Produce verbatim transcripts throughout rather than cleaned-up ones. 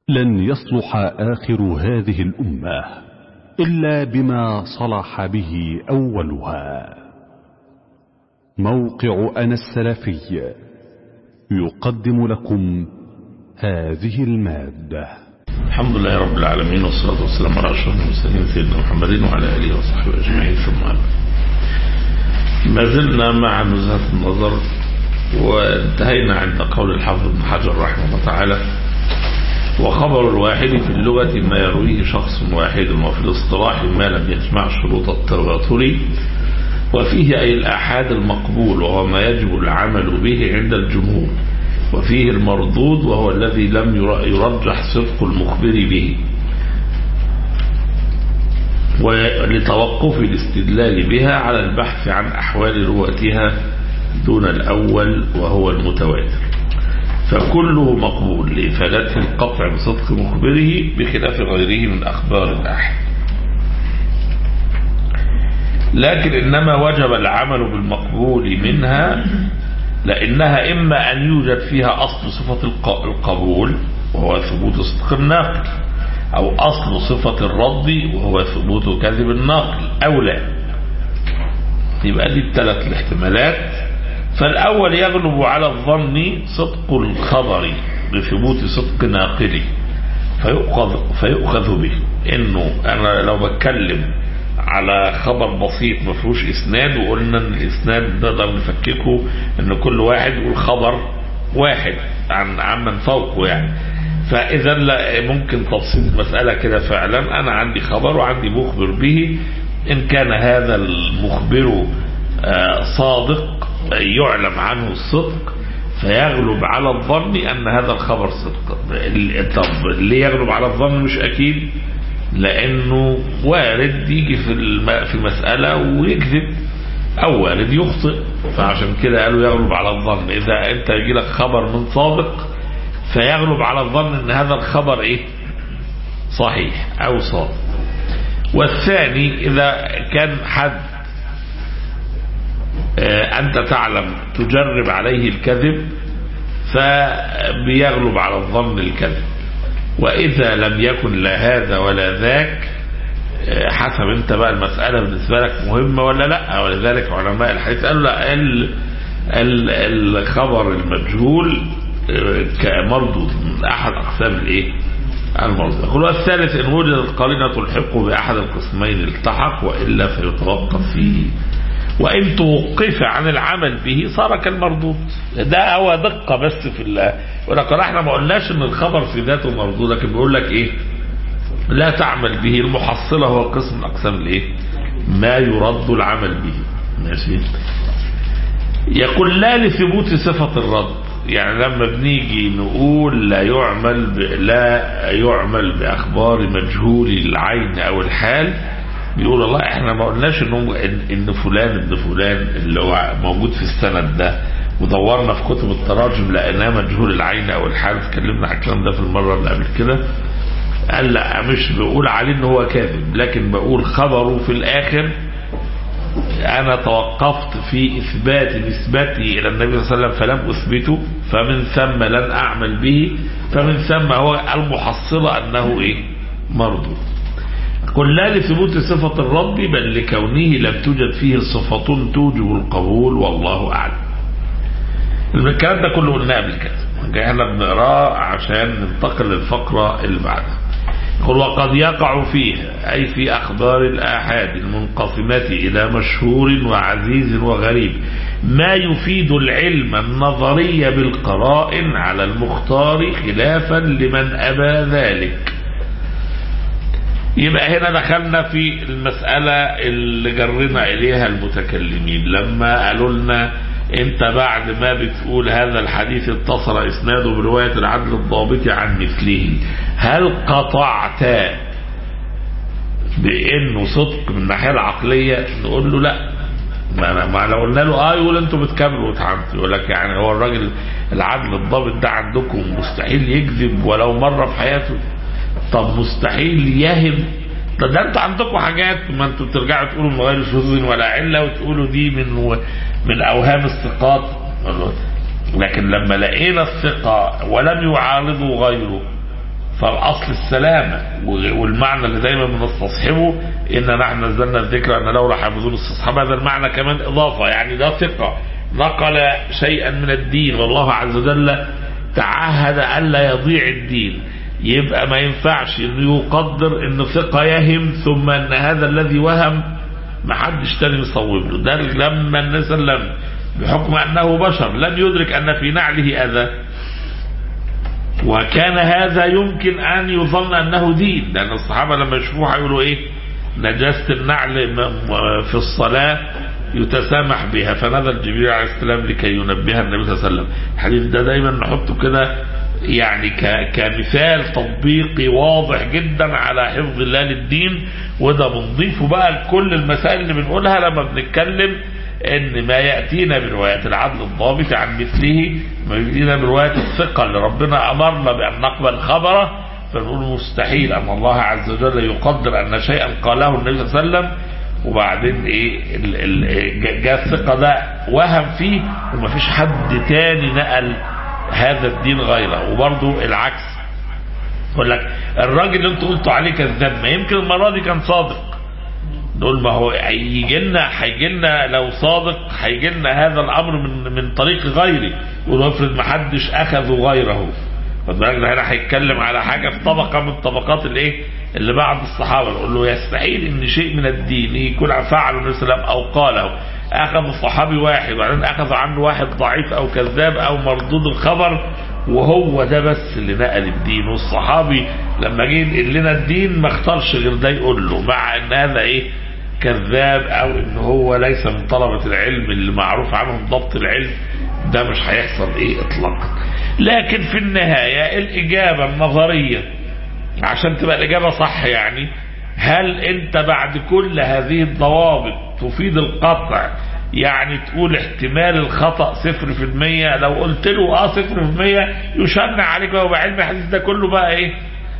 لن يصلح آخر هذه الأمة إلا بما صلح به أولها. موقع أنا السلفي يقدم لكم هذه المادة. الحمد لله رب العالمين، والصلاة والسلام على أشرف المرسلين سيدنا محمد وعلى آله وصحبه أجمعين، ثم أما. ما زلنا مع نزهة النظر، وانتهينا عند قول الحافظ ابن حجر رحمه الله تعالى: وخبر الواحد في اللغة ما يرويه شخص واحد، وفي الاصطلاح ما لم يجمع شروط التواتر، وفيه أي الآحاد المقبول وهو ما يجب العمل به عند الجمهور، وفيه المردود وهو الذي لم يرجح صدق المخبر به ولتوقف الاستدلال بها على البحث عن أحوال رواتها دون الأول وهو المتواتر، فكله مقبول لإفادته القطع بصدق مخبره بخلاف غيره من أخبار الآحاد. لكن إنما وجب العمل بالمقبول منها لأنها إما أن يوجد فيها أصل صفة القبول وهو ثبوت صدق الناقل، أو أصل صفة الرد وهو ثبوت كذب الناقل، أو لا. يبقى دي الثلاث الاحتمالات. فالأول يغلب على الظن صدق الخبر بثبوت صدق ناقله فيؤخذ, فيؤخذ به. إنه أنا لو بتكلم على خبر بسيط ما فيهوش إسناد، وقلنا إن الإسناد نقدر نفككه إن كل واحد يقول خبر واحد عن عمن فوقه يعني، فإذا ممكن تبسيط المسألة كده. فعلا أنا عندي خبر وعندي مخبر به، إن كان هذا المخبر صادق يعلم عنه الصدق فيغلب على الظن أن هذا الخبر صدق. طب ليه يغلب على الظن؟ مش أكيد، لأنه وارد يجي في في مسألة ويكذب، أو وارد يخطئ، فعشان كده قالوا يغلب على الظن. إذا أنت يجي لك خبر من صادق فيغلب على الظن أن هذا الخبر إيه؟ صحيح أو صادق. والثاني إذا كان حد أنت تعلم تجرب عليه الكذب فبيغلب على الظن الكذب. وإذا لم يكن لا هذا ولا ذاك، حسب انت بقى المسألة بالنسبة لك مهمة ولا لا. ولذلك علماء الحديث قالوا لا، الخبر المجهول كمردود من أحد أقسام الإيه؟ المردود. يقول الثالث إن وجدت قرينة تلحق بأحد القسمين التحق، وإلا فيتوقف فيه، وإن توقف عن العمل به صار كالمردود. ده هو دقة بس في الله. ولكن احنا ما قلناش ان الخبر في ذاته مردود، لكن بيقول لك ايه؟ لا تعمل به. المحصلة هو قسم اقسام الايه؟ ما يرد العمل به. ماشي. يقول لا لثبوت صفة الرد، يعني لما بنيجي نقول لا يعمل ب... لا يعمل باخبار مجهول العين او الحال، بيقول الله احنا ما قلناش ان ان فلان ابن فلان اللي هو موجود في السند ده، ودورنا في كتب التراجم لقيناه مجهول العين او الحال، اتكلمنا على الكلام ده في المره اللي قبل كده. قال لا، مش بقول عليه ان هو كاذب، لكن بقول خبره في الاخر انا توقفت في اثبات نسبته الى النبي صلى الله عليه وسلم فلم اثبته، فمن ثم لن اعمل به، فمن ثم هو المحصله انه ايه؟ مردود. قل لا لثبوت صفة الرد، بل لكونه لم توجد فيه صفة توجب القبول، والله أعلم. الكلام ده كله قلنا قبل كده، احنا بنقراه عشان ننتقل للفقرة اللي بعدها. يقول وقد يقع فيها، أي في أخبار الآحاد المنقسمة إلى مشهور وعزيز وغريب، ما يفيد العلم النظري بالقرائن على المختار خلافا لمن أبى ذلك. يبقى هنا دخلنا في المسألة اللي جرنا إليها المتكلمين لما قالوا لنا انت بعد ما بتقول هذا الحديث اتصل اسناده برواية العدل الضابط عن مثله، هل قطعت بانه صدق من الناحية العقلية؟ نقول له لا. ما لو قلنا له اه يقول انتوا بتكملوا وتعنتوا، يقول لك يعني هو الراجل العدل الضابط ده عندكم مستحيل يكذب ولو مرة في حياته؟ طب مستحيل يهم؟ ده, ده انتوا عندكم حاجات ما انتوا بترجعوا تقولوا من غير شذوذ ولا علة، وتقولوا دي من من اوهام الثقات. لكن لما لقينا الثقة ولم يعارضه غيره فالأصل السلامة، والمعنى اللي دايما بنستصحبه إن نحن نزلنا الذكر أن لو لحافظون استصحاب هذا المعنى كمان إضافة، يعني ده ثقة نقل شيئا من الدين، والله عز وجل تعهد ألا يضيع الدين. يبقى ما ينفعش إنه يقدر إنه ثقة يهم ثم أن هذا الذي وهم ما حدش تاني يصوب له. ده لما النبي صلى الله عليه وسلم بحكم أنه بشر لم يدرك أن في نعله أذى، وكان هذا يمكن أن يظن أنه دين، لأن الصحابة لما يشوفوه هيقولوا إيه؟ نجاسة النعل في الصلاة يتسامح بها، فنزل جبريل عليه السلام لكي ينبه النبي صلى الله عليه وسلم. الحديث ده دايما نحطه كده يعني كمثال تطبيقي واضح جدا على حفظ الله للدين، وده بنضيفه بقى لكل المسائل اللي بنقولها لما بنتكلم ان ما يأتينا برواية العدل الضابط عن مثله، ما يأتينا برواية الثقة اللي ربنا أمرنا بأن نقبل خبره، فنقول مستحيل أن الله عز وجل يقدر أن شيئا قاله النبي صلى الله عليه وسلم وبعدين ايه جاء الثقة ده وهم فيه وما فيش حد تاني نقل هذا الدين غيره. وبرضو العكس، يقول لك الراجل اللي انتوا قلتوا عليه كذاب، ما يمكن المرة دي كان صادق، نقول ما هو هيجي لنا هيجي لنا لو صادق هيجي لنا هذا الامر من من طريق غيري، يقول افرض ما حدش اخذه غيره. فالراجل هنا هيتكلم على حاجه في طبقه من طبقات الايه اللي بعد الصحابه، نقول له يستحيل ان شيء من الدين يكون فعله النبي صلى الله عليه وسلم او قاله اخذ الصحابي واحد وبعدين اخذ عنه واحد ضعيف او كذاب او مردود الخبر وهو ده بس اللي نقل الدين. والصحابي لما جه ينقل لنا الدين ما اختارش غير ده يقول له، مع ان هذا ايه كذاب او ان هو ليس من طلبة العلم اللي معروف عنهم ضبط العلم، ده مش هيحصل ايه اطلاقا. لكن في النهاية الاجابة النظرية عشان تبقى الاجابة صح، يعني هل انت بعد كل هذه الضوابط تفيد القطع؟ يعني تقول احتمال الخطأ صفر في المية، لو قلت له اه صفر في المية يشنع عليك بقى، وبقى علم الحديث ده كله بقى ايه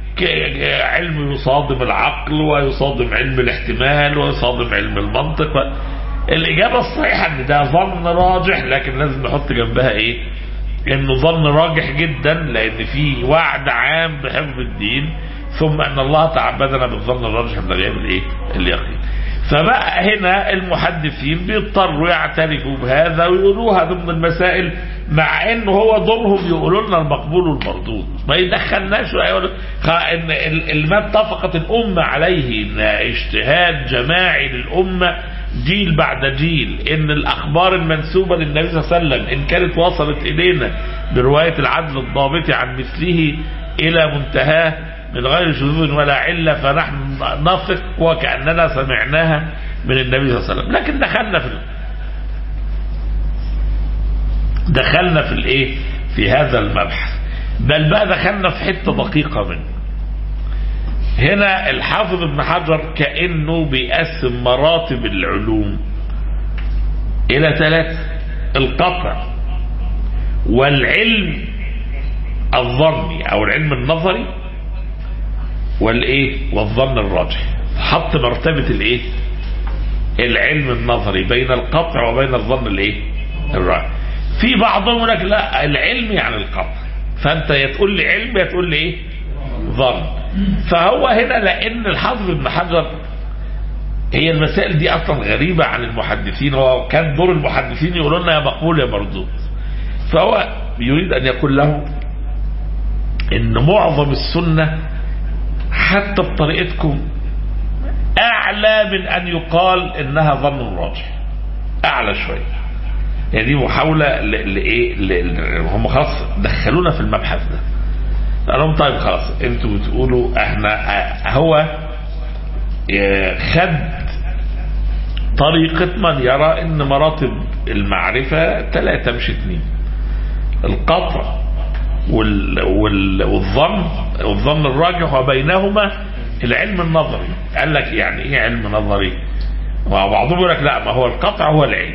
علم يصادم العقل ويصادم علم الاحتمال ويصادم علم المنطق. الإجابة الصحيحة ان ده ظن راجح، لكن لازم نحط جنبها ايه انه ظن راجح جدا، لان في وعد عام بحفظ الدين، ثم ان الله تعبدنا بالظن الراجح من غير الايه اليقين. فبقى هنا المحدثين بيضطروا يعترفوا بهذا ويقولوها ضمن المسائل، مع انه هو دورهم يقولوا لنا المقبول والمردود، ما يدخلناش ويقول ان ما اتفقت الامه عليه ان اجتهاد جماعي للامه جيل بعد جيل، ان الاخبار المنسوبه للنبي صلى الله عليه وسلم ان كانت وصلت الينا بروايه العدل الضابط عن مثله الى منتهاه من غير شذوذ ولا علة، فنحن نثق وكأننا سمعناها من النبي صلى الله عليه وسلم. لكن دخلنا في دخلنا في الايه في هذا المبحث، بل بقى دخلنا في حتة دقيقة منه. هنا الحافظ ابن حجر كأنه بيقسم مراتب العلوم الى ثلاثة: القطع والعلم الظني او العلم النظري والايه والظن الراجح. حط مرتبة الايه العلم النظري بين القطع وبين الظن الايه الراجح. في بعضهم يقول لك لا العلم يعني القطع، فانت يا تقول لي علم يا تقول لي ايه ظن. فهو هنا لان الحافظ ابن حجر هي المسائل دي اصلا غريبة عن المحدثين، هو كان دور المحدثين يقولوا لنا يا مقبول يا مردود، فهو يريد ان يقول له ان معظم السنة حتى بطريقتكم اعلى من ان يقال انها ظن راجح، اعلى شوية. يعني دي محاولة لايه، هم خلاص دخلونا في المبحث ده، قال لهم طيب خلاص انتوا بتقولوا احنا هو خد طريقة من يرى ان مراتب المعرفة ثلاثة مش اثنين: القطع وال وال والظن والظن الراجح وبينهما العلم النظري. قال لك يعني ايه علم نظري؟ وبعضهم يقول لك لا ما هو القطع هو العلم،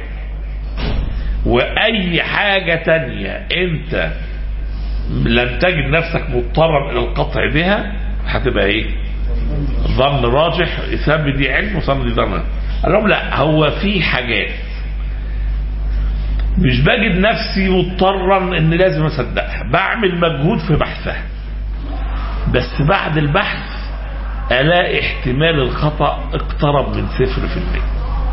واي حاجة تانية انت لم تجد نفسك مضطرا الى القطع بها هتبقى ايه ظن راجح، يسمى دي علم وصن دي ظن. قال لهم لا، هو في حاجات مش بجد نفسي مضطرا ان لازم اصدقها، بعمل مجهود في بحثها، بس بعد البحث الاقي احتمال الخطأ اقترب من صفر في المية،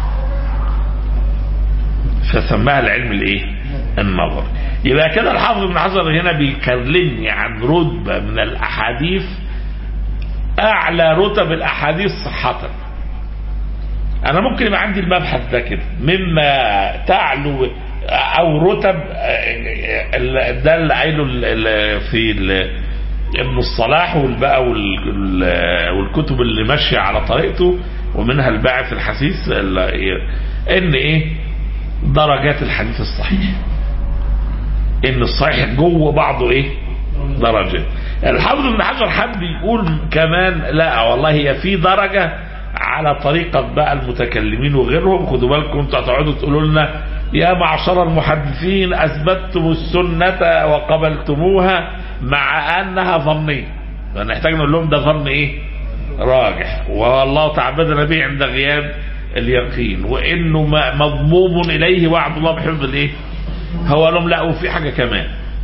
فسماها العلم الايه؟ النظر. يبقى كده الحافظ ابن حجر هنا بيكلمني عن رتبة من الاحاديث اعلى رتب الاحاديث صحة. انا ممكن يبقى عندي المبحث ده كده مما تعلو او رتب، ده اللي قايله في ابن الصلاح والبقى والكتب اللي ماشيه على طريقته، ومنها الباعث الحثيث، ان ايه درجات الحديث الصحيح، ان الصحيح جوه بعضه ايه درجات. الحافظ ابن حجر حب يقول كمان لا والله هي في درجه على طريقه بقى المتكلمين وغيرهم. خدوا بالكم انتوا هتقعدوا تقولوا لنا يا معشر المحدثين اثبتتم السنه وقبلتموها مع انها ظنيه، فنحتاج نقول لهم ده ظن ايه راجح، والله تعبدنا به عند غياب اليقين، وانه مضموم اليه وعد الله بحفظ الايه. هو لهم لا، وفي حاجه كمان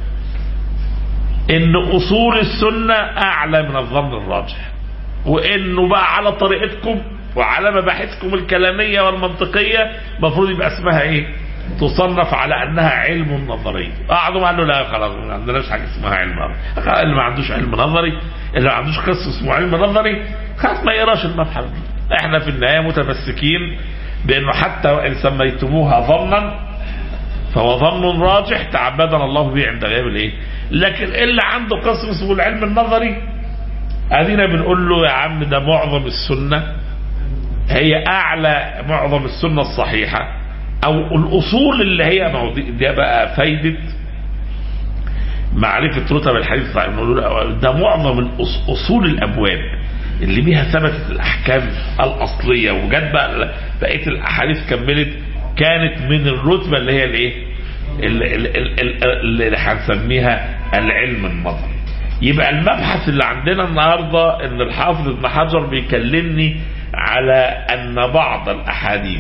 ان اصول السنه اعلى من الظن الراجح، وانه بقى على طريقتكم وعلى مباحثكم الكلاميه والمنطقيه المفروض يبقى اسمها ايه؟ تصنف على انها علم نظري. قعدوا قالوا لا خلاص ما عندناش حاجه اسمها علم نظري، اللي ما عندوش علم نظري، اللي ما عندوش قسم اسمه علم نظري خلاص ما يقراش المبحث. احنا في النهايه متمسكين بانه حتى وان سميتموها ظنا فهو ظن راجح تعبدنا الله به عند غياب الايه. لكن اللي عنده قسم اسمه العلم النظري ادينا بنقول له يا عم ده معظم السنه هي اعلى، معظم السنه الصحيحه او الاصول اللي هي دي بقى فايده معرفه رتب الحديث الصحيح. نقول له ده معظم اصول الابواب اللي بيها ثبتت الاحكام الاصليه، وجت بقى بقيه الاحاديث كملت كانت من الرتبه اللي هي الايه اللي هنسميها العلم النظري. يبقى المبحث اللي عندنا النهارده ان الحافظ ابن حجر بيكلمني على ان بعض الاحاديث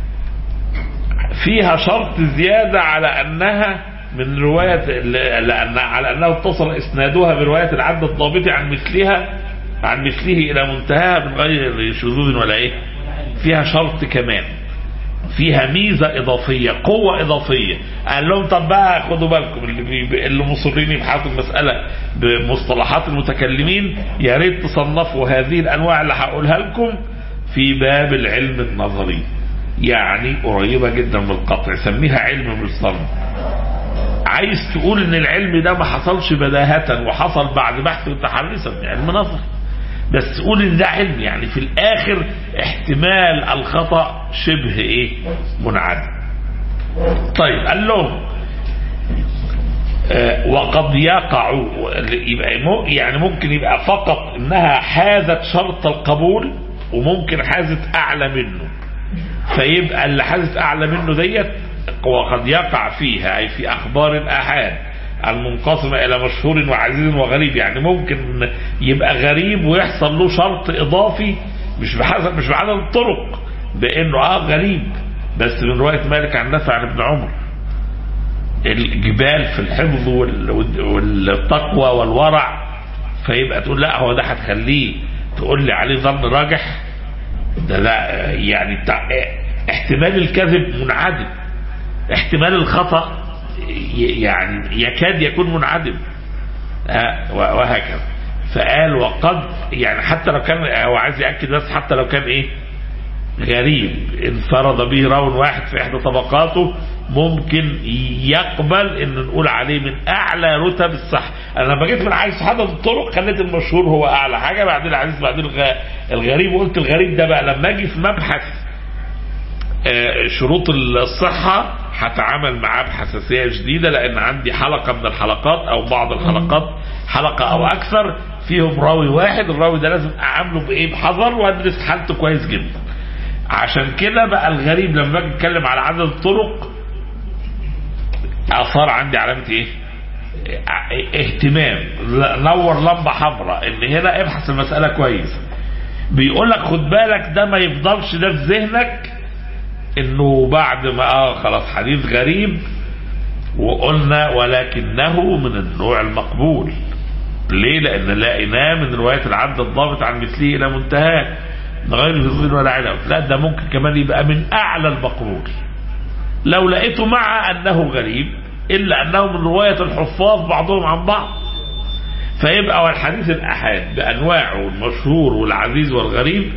فيها شرط زياده على انها من روايه، لان على انه اتصل اسنادها بروايه العدل الضابط عن مثلها عن مثله الى منتهاها من غير شذوذ ولا ايه. فيها شرط كمان، فيها ميزه اضافيه، قوه اضافيه. قال لهم طب بقى خدوا بالكم اللي اللي مصرين يبحثوا المساله بمصطلحات المتكلمين يا ريت تصنفوا هذه الانواع اللي هقولها لكم في باب العلم النظري، يعني قريبه جدا من القطع، سميها علم مش ظن. عايز تقول ان العلم ده ما حصلش بداهه وحصل بعد بحث وتحري، سميه علم نظري، بس قول ان ده علم، يعني في الاخر احتمال الخطأ شبه ايه منعدم. طيب قال لهم آه وقد يقع، يبقى يعني ممكن يبقى فقط انها حازت شرط القبول، وممكن حازت اعلى منه، فيبقى اللي حازت اعلى منه ديت وقد يقع فيها اي في اخبار الاحاد المنقسمة الى مشهور وعزيز وغريب. يعني ممكن يبقى غريب ويحصل له شرط اضافي مش بحسب مش بعدد الطرق، بانه اه غريب بس من رواية مالك عن نافع عن ابن عمر، الجبال في الحفظ والتقوى والورع، فيبقى تقول لا هو ده هتخليه تقول لي عليه ظن راجح، ده لا يعني احتمال الكذب منعدم، احتمال الخطأ يعني يكاد يكون منعدم وهكذا. فقال وقد يعني حتى لو كان هو عايز يأكد بس حتى لو كان ايه غريب انفرد به راو واحد في احدى طبقاته ممكن يقبل ان نقول عليه من اعلى رتب الصح. انا لما جيت من عايز عدد الطرق خليت المشهور هو اعلى حاجه، بعدين العزيز بعدين الغريب، وقلت الغريب ده بقى لما اجي في مبحث شروط الصحة هتعامل معاه بحساسية جديدة، لأن عندي حلقة من الحلقات أو بعض الحلقات حلقة أو أكثر فيهم راوي واحد، الراوي ده لازم أعامله بإيه بحذر وأدرس حالته كويس جدا. عشان كده بقى الغريب لما باجي أتكلم على عدد الطرق أثار عندي علامة إيه؟ اهتمام، نور لمبة حمراء إن هنا ابحث المسألة كويس. بيقول لك خد بالك ده ما يفضلش ده في ذهنك انه بعد ما اه خلاص حديث غريب وقلنا ولكنه من النوع المقبول. ليه؟ لأن لقيناه من رواية العبد الضابط عن مثله إلى منتهاه من غير فضل ولا عنب. لا، ده ممكن كمان يبقى من أعلى البقرور لو لقيته مع أنه غريب، إلا أنه من رواية الحفاظ بعضهم عن بعض. فيبقى والحديث الأحاد بأنواعه المشهور والعزيز والغريب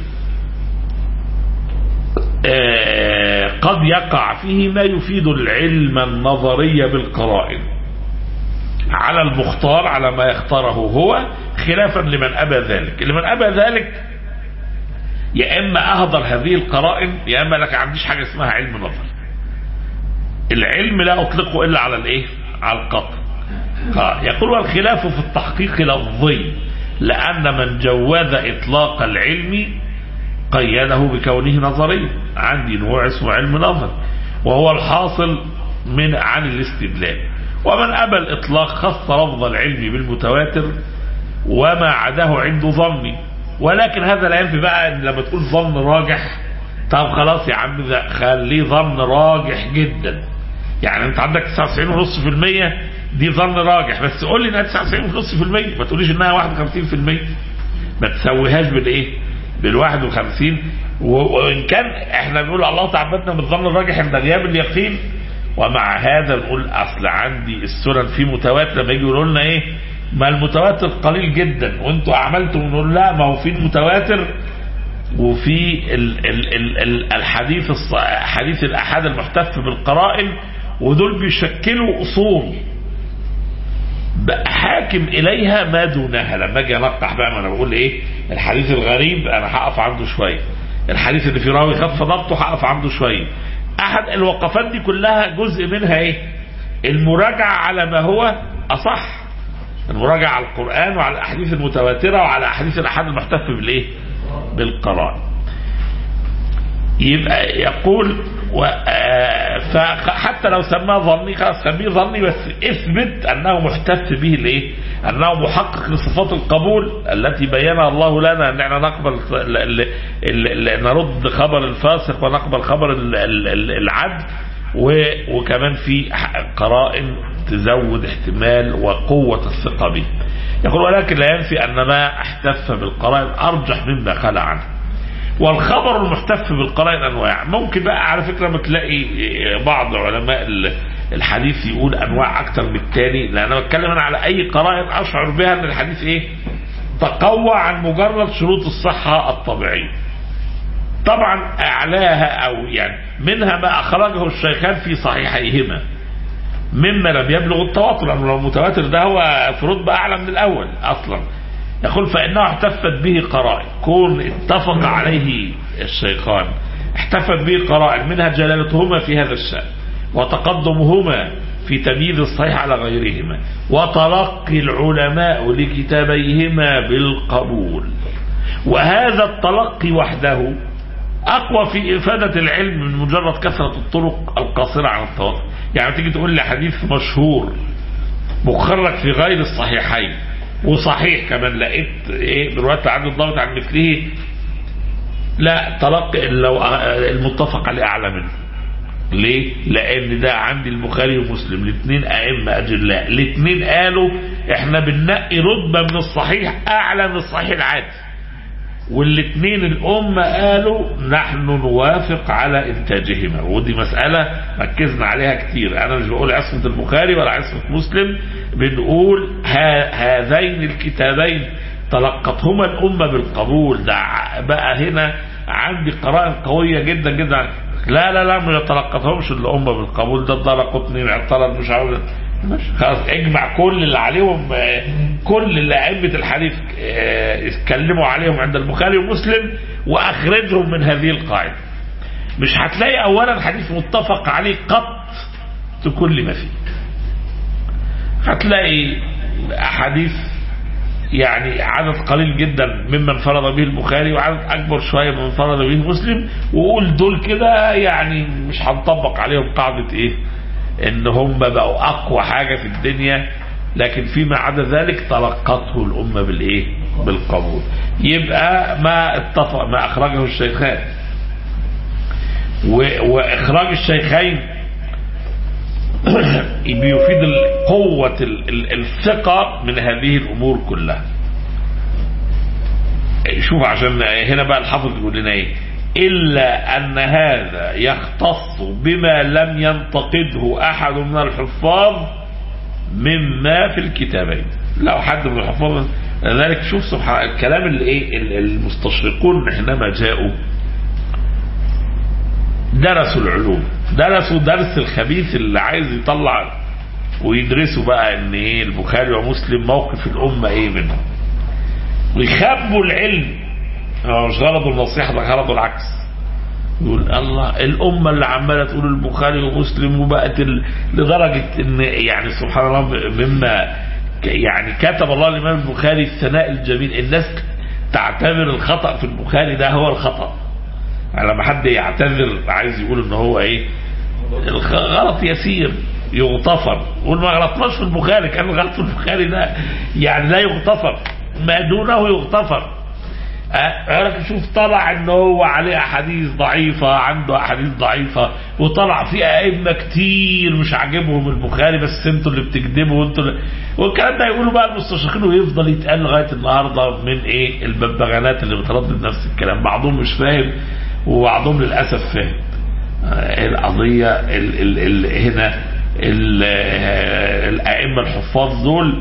قد يقع فيه ما يفيد العلم النظري بالقرائن على المختار، على ما يختاره هو، خلافا لمن أبى ذلك. لمن أبى ذلك يا إما أهدر هذه القرائن، يا إما لك عنديش حاجة اسمها علم نظر. العلم لا أطلقه إلا على الإيه؟ على القطع. يقول والخلاف في التحقيق لفظي، لأن من جوز إطلاق العلم قيده بكونه نظري. عندي نوع اسمه علم نظر وهو الحاصل من عن الاستدلال. ومن أبى الإطلاق خص لفظ العلم بالمتواتر وما عداه عنده ظني. ولكن هذا لا ينفي بقى إن لما تقول ظن راجح، طب خلاص يا عم خليه ظن راجح جدا. يعني انت عندك تسعة وتسعين فاصلة خمسة بالمية دي ظن راجح، بس قول لي انها تسعة وتسعين فاصلة خمسة بالمية، ما تقوليش انها واحد وخمسين بالمية، ما تسويهاش بالايه؟ بالواحد وخمسين. وان كان احنا بنقول الله تعبدنا بالظن الراجح عند غياب اليقين، ومع هذا نقول اصل عندي السنن في متواتر. لما يجي يقولوا لنا ايه ما المتواتر قليل جدا وانتوا عملتوا، نقول لا، ما هو في المتواتر وفي ال ال ال الحديث حديث الأحاد المحتف بالقرائن، ودول بيشكلوا أصول حاكم إليها ما دونها. لما أجي أنقح بقى، ما أنا بقول إيه الحديث الغريب أنا هقف عنده شوية، الحديث اللي في راوي خف ضبطه هقف عنده شوية. أحد الوقفات دي كلها جزء منها إيه؟ المراجعة على ما هو أصح، المراجعة على القرآن وعلى الأحاديث المتواترة وعلى أحاديث الأحاد المحتف بالإيه؟ بالقرائن. يبقى يقول فحتى لو سماه ظني خلاص سميه ظني، بس اثبت انه محتف به الايه؟ انه محقق لصفات القبول التي بينها الله لنا، ان احنا نقبل نرد خبر الفاسق ونقبل خبر العدل، وكمان في قرائن تزود احتمال وقوة الثقة به. يقول ولكن لا ينفي ان ما احتف بالقرائن ارجح مما خلى عنه. والخبر المحتف بالقرائن انواع. ممكن بقى على فكرة بتلاقي بعض علماء الحديث يقول انواع اكتر من التاني، لان انا بتكلم انا على اي قرائن اشعر بها ان الحديث ايه؟ تقوى عن مجرد شروط الصحة الطبيعية. طبعا اعلاها او يعني منها ما اخرجه الشيخان في صحيحيهما مما لم يبلغ التواتر، لانه لو المتواتر ده هو في رتبة اعلى من الاول اصلا. يقول فإنه احتفت به قرائن، كون اتفق عليه الشيخان احتفت به قرائن، منها جلالتهما في هذا الشأن وتقدمهما في تمييز الصحيح على غيرهما وتلقي العلماء لكتابيهما بالقبول. وهذا التلقي وحده أقوى في إفادة العلم من مجرد كثرة الطرق القاصرة عن التواتر. يعني تيجي تقول لي حديث مشهور مخرج في غير الصحيحين وصحيح كمان، لقيت ايه برواية عبد الضابط عن مثله، لا تلقي لو المتفق عليه اعلى منه. ليه؟ لان ده عندي البخاري ومسلم الاثنين ائمه اجلاء، الاثنين قالوا احنا بننقي رتبه من الصحيح اعلى من الصحيح العادي، والاثنين الامه قالوا نحن نوافق على انتاجهما. ودي مساله ركزنا عليها كتير، انا مش بقول عصمه البخاري ولا عصمه مسلم، بنقول هذين الكتابين تلقتهما الامه بالقبول. ده بقى هنا عندي قرائن قويه جدا جدا. لا لا لا ما تلقتهمش الامه بالقبول، ده الدرقطني اعترض مش عاوز، خلاص اجمع كل اللي عليهم، كل اللي ائمه الحديث اتكلموا عليهم عند البخاري ومسلم واخرجهم من هذه القاعده. مش هتلاقي اولا حديث متفق عليه قط كل ما فيه، هتلاقي احاديث يعني عدد قليل جدا ممن انفرد به البخاري وعدد اكبر شويه ممن انفرد به مسلم، وقول دول كده يعني مش هنطبق عليهم قاعده ايه ان هم بقوا اقوى حاجه في الدنيا، لكن فيما عدا ذلك تلقته الامه بالايه؟ بالقبول. يبقى ما اتفق ما اخرجه الشيخان، واخراج الشيخين بيفيد قوة الثقة من هذه الأمور كلها. شوف عشان هنا بقى الحافظ يقول لنا ايه، إلا أن هذا يختص بما لم ينتقده أحد من الحفاظ مما في الكتابين. لو حد من الحفاظ ذلك، شوف سبحان الكلام اللي ايه المستشرقون حينما جاءوا درسوا العلوم، درسوا درس الخبيث اللي عايز يطلع ويدرسوا بقى ان ايه البخاري ومسلم موقف الأمة ايه منهم، ويخبوا العلم. هو مش غرضه النصيحة، ده غرضه العكس. يقول الله الأمة اللي عمالة تقول البخاري ومسلم وبقت لدرجة ان يعني سبحان الله مما يعني كتب الله الإمام البخاري الثناء الجميل، الناس تعتبر الخطأ في البخاري ده هو الخطأ. يعني لما حد يعتذر عايز يقول ان هو ايه غلط يسير يغتفر، يقول ما غلطناش في البخاري، كان الغلط في البخاري ده يعني لا يغتفر، ما دونه يغتفر. أه شوف طلع ان هو عليه احاديث ضعيفة، عنده احاديث ضعيفة، وطلع في ائمة كتير مش عاجبهم البخاري، بس انتوا اللي بتكذبوا وانتوا اللي... والكلام ده يقولوا بقى المستشرقين، ويفضل يتقال لغاية النهاردة من ايه الببغانات اللي بتردد نفس الكلام. بعضهم مش فاهم وبعضهم للأسف فاهم. أه القضية ال ال ال هنا ال الائمة الحفاظ دول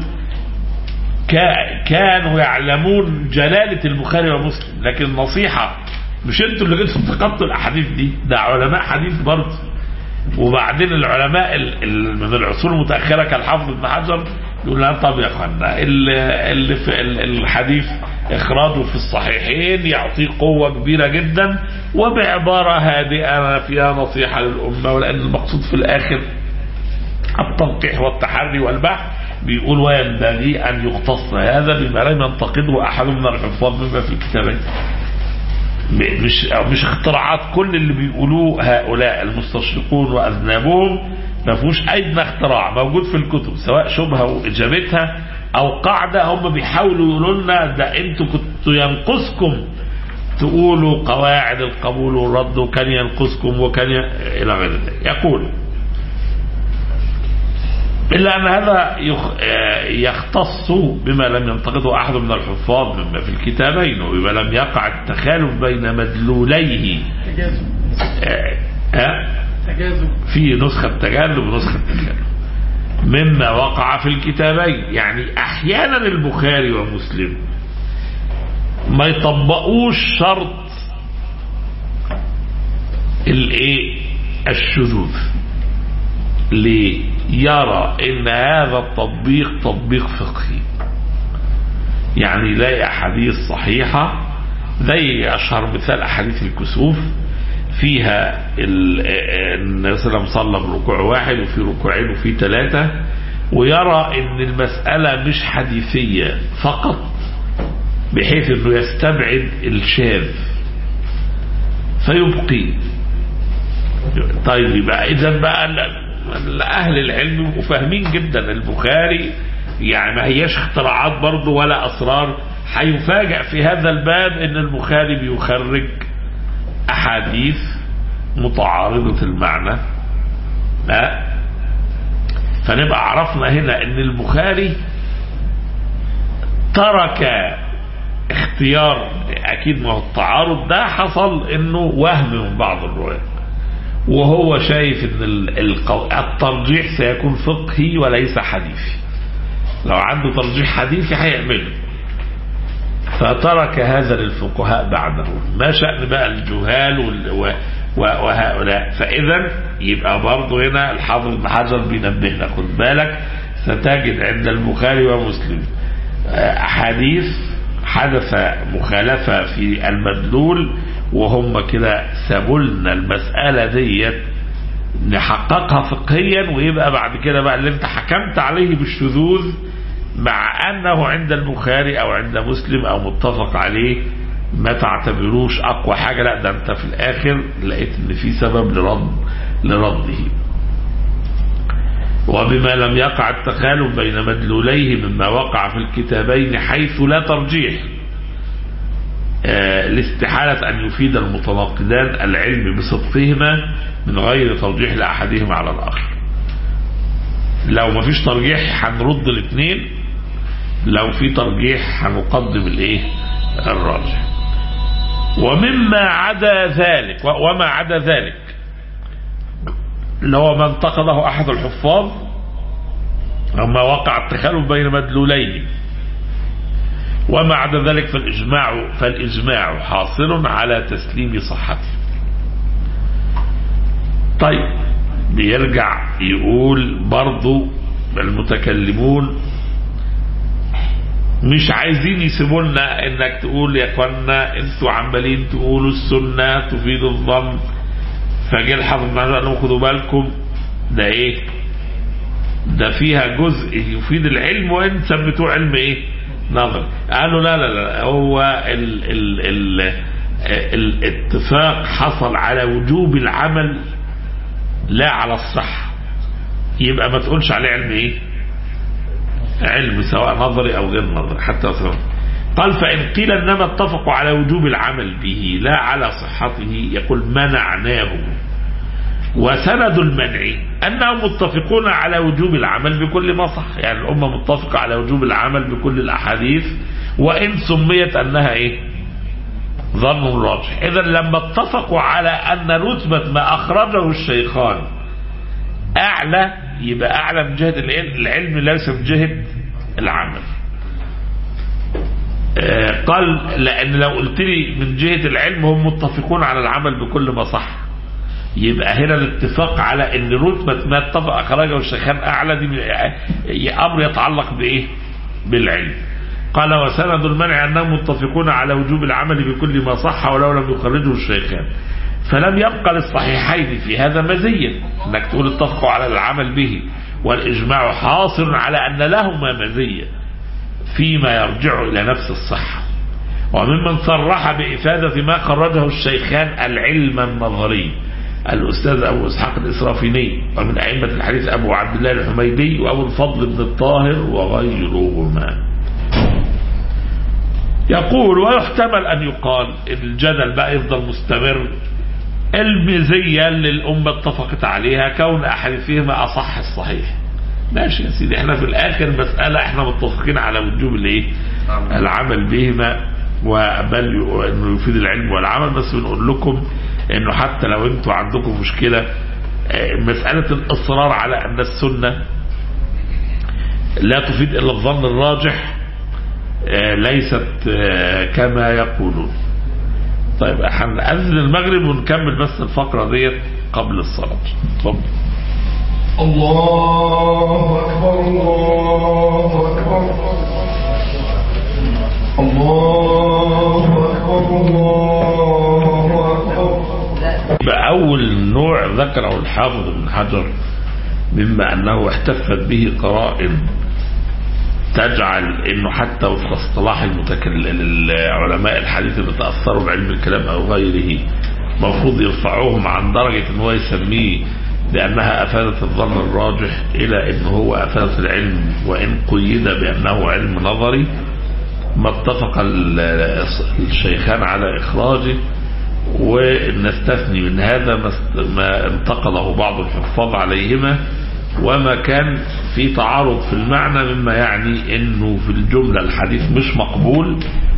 كانوا يعلمون جلالة البخاري ومسلم، لكن النصيحة مش انتوا اللي جيتوا انتقدتوا الاحاديث دي، ده علماء حديث برضه. وبعدين العلماء من العصور المتأخرة كالحافظ ابن حجر يقول لنا طب يا اخوانا اللي في الحديث اخراجه في الصحيحين يعطيه قوة كبيرة جدا، وبعبارة هادئة فيها نصيحة للأمة، ولأن المقصود في الآخر التنقيح والتحري والبحث. بيقول وينبغي أن يختص هذا بما لم ينتقده أحد من الحفاظ مما في الكتابين. مش مش اختراعات، كل اللي بيقولوه هؤلاء المستشرقون وأذنابهم ما فيهوش أي اختراع، موجود في الكتب، سواء شبهة وإجابتها أو قاعدة. هم بيحاولوا يقولوا لنا ده أنتوا كنتوا ينقصكم تقولوا قواعد القبول والرد، وكان ينقصكم وكان ي... إلى غير ذلك. يقول إلا أن هذا يختص بما لم ينتقده أحد من الحفاظ مما في الكتابين، وبما لم يقع التخالف بين مدلوليه. تجاذب في نسخة تجاذب ونسخة تخالف مما وقع في الكتابين. يعني أحيانا البخاري ومسلم ما يطبقوش شرط الايه الشذوذ، ليه؟ يرى ان هذا التطبيق تطبيق فقهي. يعني يلاقي احاديث صحيحة زي اشهر مثال احاديث الكسوف فيها النبي صلى الله عليه وسلم صلى بركوع واحد وفي ركوعين وفي ثلاثة، ويرى ان المسألة مش حديثية فقط بحيث انه يستبعد الشاذ فيبقي. طيب يبقى اذا بقى اهل العلم يبقوا فاهمين جدا البخاري، يعني ما هياش اختراعات برضه ولا اسرار. هيفاجئ في هذا الباب ان البخاري بيخرج احاديث متعارضة المعنى. لا فنبقى عرفنا هنا ان البخاري ترك اختيار، اكيد ما هو التعارض ده حصل انه وهم من بعض الرواة، وهو شايف ان الترجيح سيكون فقهي وليس حديثي. لو عنده ترجيح حديثي هيعمله، فترك هذا للفقهاء بعده. ما شأن بقى الجهال وهؤلاء؟ فإذا يبقى برضه هنا الحافظ ابن حجر بينبهنا، خد بالك ستجد عند البخاري ومسلم أحاديث حدث مخالفة في المدلول، وهم كده سابولنا المسألة ديت نحققها فقهيا، ويبقى بعد كده بقى اللي انت حكمت عليه بالشذوذ مع انه عند البخاري او عند مسلم او متفق عليه ما تعتبروش اقوى حاجة، لا ده انت في الاخر لقيت ان في سبب لرد لرده. وبما لم يقع التخالف بين مدلوليه مما وقع في الكتابين حيث لا ترجيح، لاستحالة أن يفيد المتناقضان العلم بصدقهما من غير ترجيح لأحدهما على الآخر. لو ما فيش ترجيح هنرد الاثنين، لو في ترجيح هنقدم الايه الراجح. ومما عدا ذلك، وما عدا ذلك اللي هو ما انتقده احد الحفاظ اما وقع التخالف بين مدلولين، وما عدا ذلك فالاجماع فالاجماع حاصل على تسليم صحته. طيب بيرجع يقول برضو المتكلمون مش عايزين يسيبوا لنا انك تقول يا اخوانا انتوا عمالين تقولوا السنه تفيد الظن، فجاء الحافظ ابن حجر قال لهم خدوا بالكم ده ايه، ده فيها جزء يفيد العلم وان ثبتوه علم ايه نظر. قالوا لا لا لا هو ال ال ال الاتفاق حصل على وجوب العمل لا على الصحة، يبقى ما تقولش عليه علم ايه علم سواء نظري او غير نظري حتى سواء. قال فإن قيل انما اتفقوا على وجوب العمل به لا على صحته يقول منعناه، وسند المنع أنهم متفقون على وجوب العمل بكل ما صح، يعني الأمة متفقة على وجوب العمل بكل الأحاديث وإن سميت أنها إيه ظن راجح. إذا لما اتفقوا على أن رتبة ما أخرجه الشيخان أعلى يبقى أعلى من جهة العلم ليس من جهة العمل. قال لأن لو قلت لي من جهة العلم هم متفقون على العمل بكل ما صح، يبقى هنا الاتفاق على ان رتبة ما اتفق اخرجه الشيخان اعلى دي امر يتعلق بايه بالعلم. قال وسند المنع انهم متفقون على وجوب العمل بكل ما صح ولو لم يخرجه الشيخان، فلم يبقى للصحيحين في هذا مزية انك تقول اتفقوا على العمل به، والاجماع حاصل على ان لهما مزية فيما يرجع الى نفس الصحة. وممن صرح بإفادة ما خرجه الشيخان العلم النظري الأستاذ أبو إسحاق الإسرافيني، ومن أئمة الحديث أبو عبد الله الحميدي وأبو الفضل بن الطاهر وغيرهما. يقول ويحتمل أن يقال الجدل بقى يفضل مستمر، المزية اللي الأمة اتفقت عليها كون أحاديثهما أصح الصحيح. ماشي يا سيدي، احنا في الآخر مسألة احنا متفقين على وجوب الايه العمل بهما وبل انه يفيد العلم والعمل، بس بنقول لكم انه حتى لو انتوا عندكم مشكلة مسألة الاصرار على ان السنة لا تفيد الا الظن الراجح ليست كما يقولون. طيب هنأذن المغرب ونكمل بس الفقرة ديت قبل الصلاة. اتفضل. الله أكبر الله أكبر الله أكبر الله أكبر. بأول نوع ذكره الحافظ ابن حجر مما أنه احتفت به قرائن تجعل أنه حتى وفق اصطلاح المتكلم علماء الحديث اللي تأثروا بعلم الكلام أو غيره مفروض يرفعوهم عن درجة أنه يسميه بأنها أفادت الظن الراجح إلى أنه هو أفادت العلم وإن قيد بأنه علم نظري. ما اتفق الشيخان على إخراجه، ونستثني من هذا ما انتقده بعض الحفاظ عليهما وما كان في تعارض في المعنى، مما يعني أنه في الجملة الحديث مش مقبول،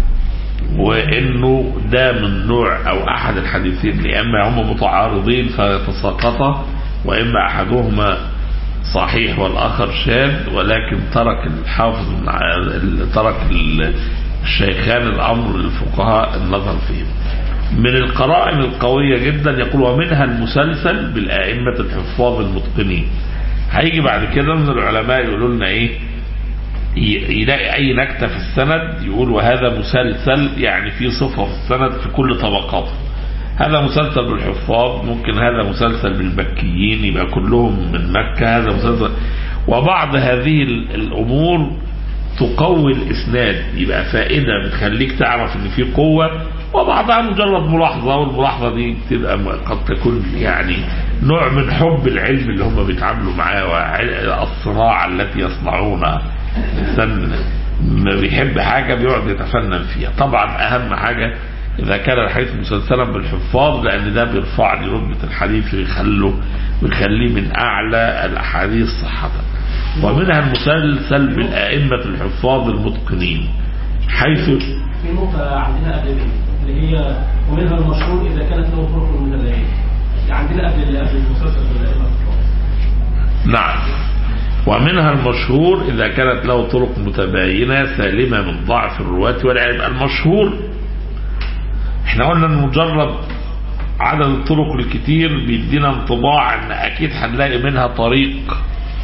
وأنه ده من نوع أو أحد الحديثين لأما هم متعارضين فيتساقطا، وإما أحدهما صحيح والآخر شاذ، ولكن ترك الحافظ ترك الشيخان الأمر للفقهاء النظر فيه. من القرائن القوية جدا يقول ومنها المسلسل بالأئمة الحفاظ المتقنين. هيجي بعد كده من العلماء يقولوا لنا ايه، يلاقي اي نكتة في السند يقول وهذا مسلسل، يعني في صفة في السند في كل طبقاته. هذا مسلسل بالحفاظ، ممكن هذا مسلسل بالمكيين يبقى كلهم من مكة، هذا مسلسل. وبعض هذه الأمور تقوي الإسناد، يبقى فائدة بتخليك تعرف ان في قوة، وبعضها مجرد ملاحظة، والملاحظة دي تبقى قد تكون يعني نوع من حب العلم اللي هم بيتعاملوا معاه والصناعة التي يصنعونها. الإنسان ما بيحب حاجة بيقعد يتفنن فيها. طبعا أهم حاجة إذا كان الحديث مسلسلا بالحفاظ، لأن ده بيرفع لي رتبة الحديث ويخليه ويخليه من أعلى الأحاديث صحة. ومنها المسلسل بالأئمة الحفاظ المتقنين حيث في نقطة عندنا قبل اللي هي ومنها المشهور إذا كانت له طرق متباينة عندنا قبل اللي قبل المسلسل بالأئمة الحفاظ. نعم. ومنها المشهور إذا كانت له طرق متباينة سالمة من ضعف الرواة والعلم. المشهور احنا قلنا ان مجرد عدد الطرق الكتير بيدينا انطباع ان اكيد هنلاقي منها طريق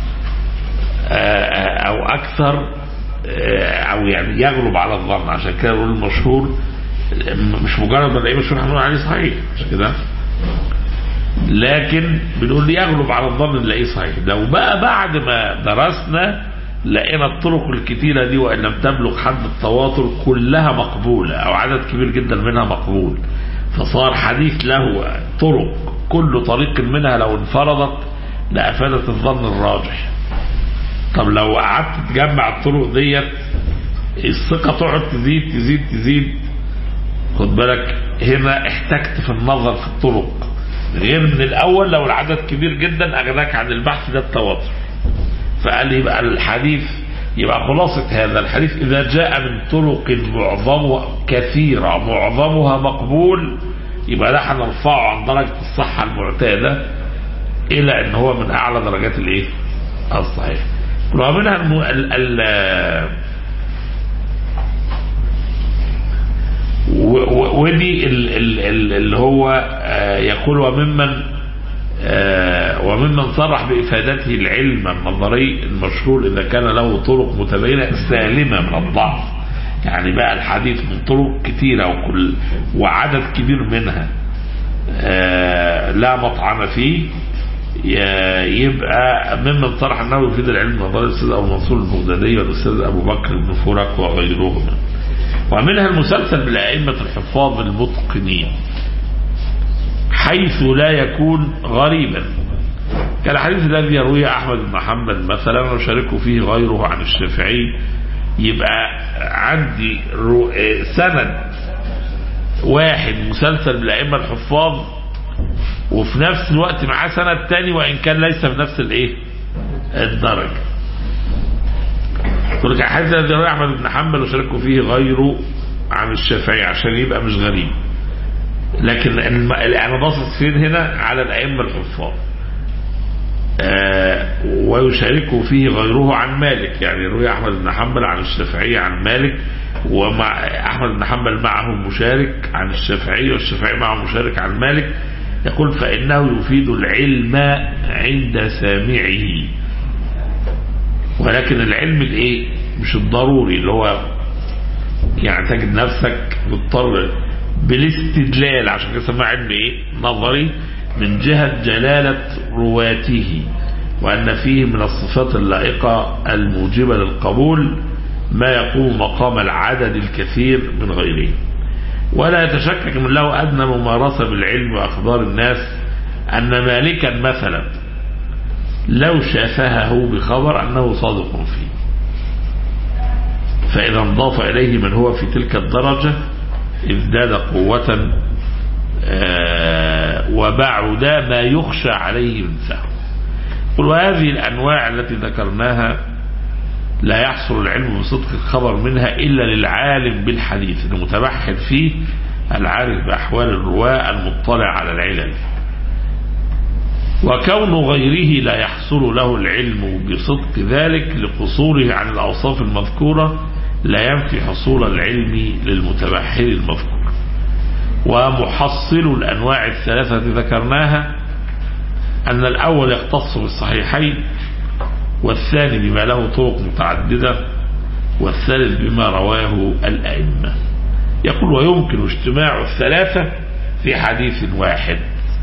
او اكثر او يعني يغلب على الظن. عشان كده نقول المشهور مش مجرد ما نلاقيه مشهور هنقول عليه صحيح مش كده، لكن بنقول يغلب على الظن نلاقيه صحيح. لو بقى بعد ما درسنا لقينا الطرق الكتيرة دي وإن لم تبلغ حد التواتر كلها مقبولة أو عدد كبير جدا منها مقبول، فصار حديث له طرق كل طريق منها لو انفرضت لأفادت الظن الراجح. طب لو قعدت تجمع الطرق ديت الثقة تقعد تزيد تزيد تزيد. خد بالك هنا احتجت في النظر في الطرق غير من الأول. لو العدد كبير جدا أغناك عن البحث ده التواتر. فقال يبقى الحديث يبقى خلاصة هذا الحديث إذا جاء من طرق معظمها كثيرة معظمها مقبول يبقى ده هنرفعه عن درجة الصحة المعتادة إلى أن هو من أعلى درجات الإيه الصحيح. ومنها الم... ال... ال... و... ودي ال... ال... اللي هو يقول وممن وممن صرح بإفادته العلم النظري المشهور إذا كان له طرق متباينة سالمة من الضعف. يعني بقى الحديث من طرق كثيرة وكل وعدد كبير منها لا مطعم فيه يبقى ممن صرح أنه يفيد العلم النظري الأستاذ أبو منصور البغدادي والأستاذ أبو بكر بن فرق وغيرهما. ومنها المسلسل بالأئمة الحفاظ المتقنين حيث لا يكون غريبا كالحديث الذي يرويه أحمد بن حنبل مثلا وشاركه فيه غيره عن الشافعي. يبقى عندي سند واحد مسلسل بالأئمة الحفاظ وفي نفس الوقت معاه سند تاني وإن كان ليس بنفس الايه الدرجة. تقول لك الحديث الذي يرويه أحمد بن حنبل وشاركه فيه غيره عن الشافعي عشان يبقى مش غريب. لكن أنا باصص فين هنا على الأئمة الحفاظ آه ويشاركه فيه غيره عن مالك. يعني يروي أحمد بن حنبل عن الشافعي عن مالك ومع أحمد بن حنبل معه مشارك عن الشافعي والشافعي معه مشارك عن مالك. يقول فإنه يفيد العلم عند سامعه. ولكن العلم الايه مش الضروري اللي هو يعني تجد نفسك مضطر بالاستدلال. عشان كده سماه علم ايه نظري من جهة جلالة رواته وأن فيه من الصفات اللائقة الموجبة للقبول ما يقوم مقام العدد الكثير من غيره. ولا يتشكك من له أدنى ممارسة بالعلم وأخبار الناس أن مالكا مثلا لو شافهه بخبر أنه صادق فيه فإذا انضاف إليه من هو في تلك الدرجة ازداد قوة وبعد ما يخشى عليه من سهو. وهذه الأنواع التي ذكرناها لا يحصل العلم بصدق الخبر منها إلا للعالم بالحديث المتبحر فيه العارف بأحوال الرواة المطلع على العلل. وكون غيره لا يحصل له العلم بصدق ذلك لقصوره عن الأوصاف المذكورة لا ينفي حصول العلم للمتبحر المذكور. ومحصل الأنواع الثلاثة ذكرناها أن الأول يختص بالصحيحين والثاني بما له طرق متعددة والثالث بما رواه الأئمة. يقول ويمكن اجتماع الثلاثة في حديث واحد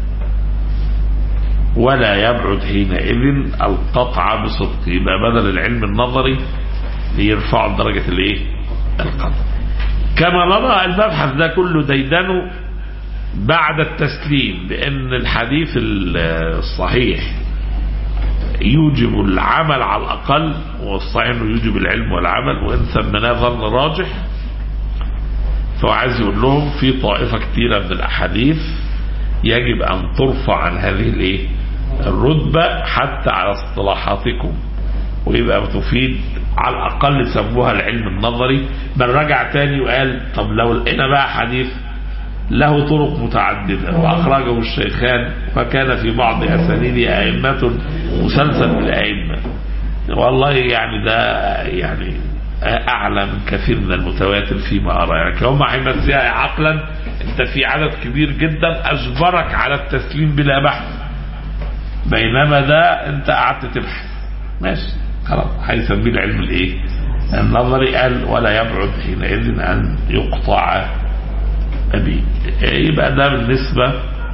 ولا يبعد حينئذ القطع بصدقه. يبقى بدل العلم النظري ليرفع درجة الايه القطع. كما نرى المبحث ده كله ديدنه بعد التسليم بأن الحديث الصحيح يوجب العمل على الأقل والصحيح انه يوجب العلم والعمل وإن ثمناه ظن راجح. فهو عايز يقول لهم في طائفة كثيرة من الأحاديث يجب أن ترفع عن هذه الايه الرتبة حتى على اصطلاحاتكم ويبقى تفيد على الأقل سموها العلم النظري. بل رجع تاني وقال طب لو لقينا بقى حديث له طرق متعددة وأخرجه الشيخان وكان في بعض أسانيده أئمة مسلسل بالأئمة، والله يعني ده يعني أعلى من كثير من المتواتر فيما أرى. يعني كهم هيمسيها عقلا أنت في عدد كبير جدا أجبرك على التسليم بلا بحث، بينما ده أنت قعدت تبحث ماشي خلاص هيسميه العلم الإيه النظري. قال ولا يبعد حينئذ أن يقطع أبي. يبقى ده بالنسبة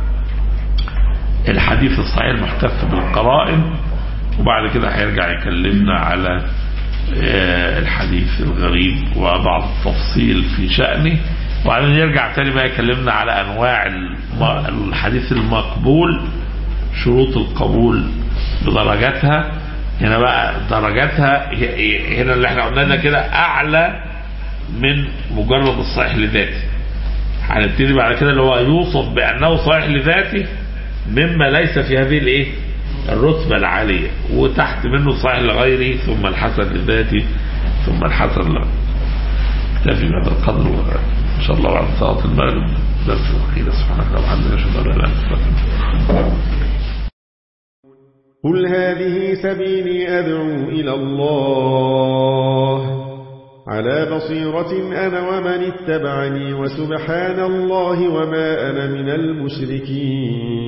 الحديث الصحيح المحتف بالقرائن، وبعد كده هيرجع يكلمنا على الحديث الغريب وبعض التفصيل في شأنه، وبعدين يرجع تاني بقى يكلمنا على أنواع الحديث المقبول، شروط القبول بدرجاتها. هنا بقى درجاتها هنا اللي احنا قلنا كده أعلى من مجرد الصحيح لذاته. هنبتدي بعد كده اللي هو يوصف بأنه صحيح لذاته مما ليس في هذه الايه الرتبة العالية، وتحت منه صحيح لغيره، ثم الحسن لذاته، ثم الحسن له. اكتفي بهذا القدر ان شاء الله بعد صلاة المغرب درس الأخير. سبحانك اللهم وبحمدك أشهد أن لا إله إلا أنت. قل هذه سبيلي أدعو إلى الله على بصيرة أنا ومن اتبعني، وسبحان الله وما أنا من المشركين.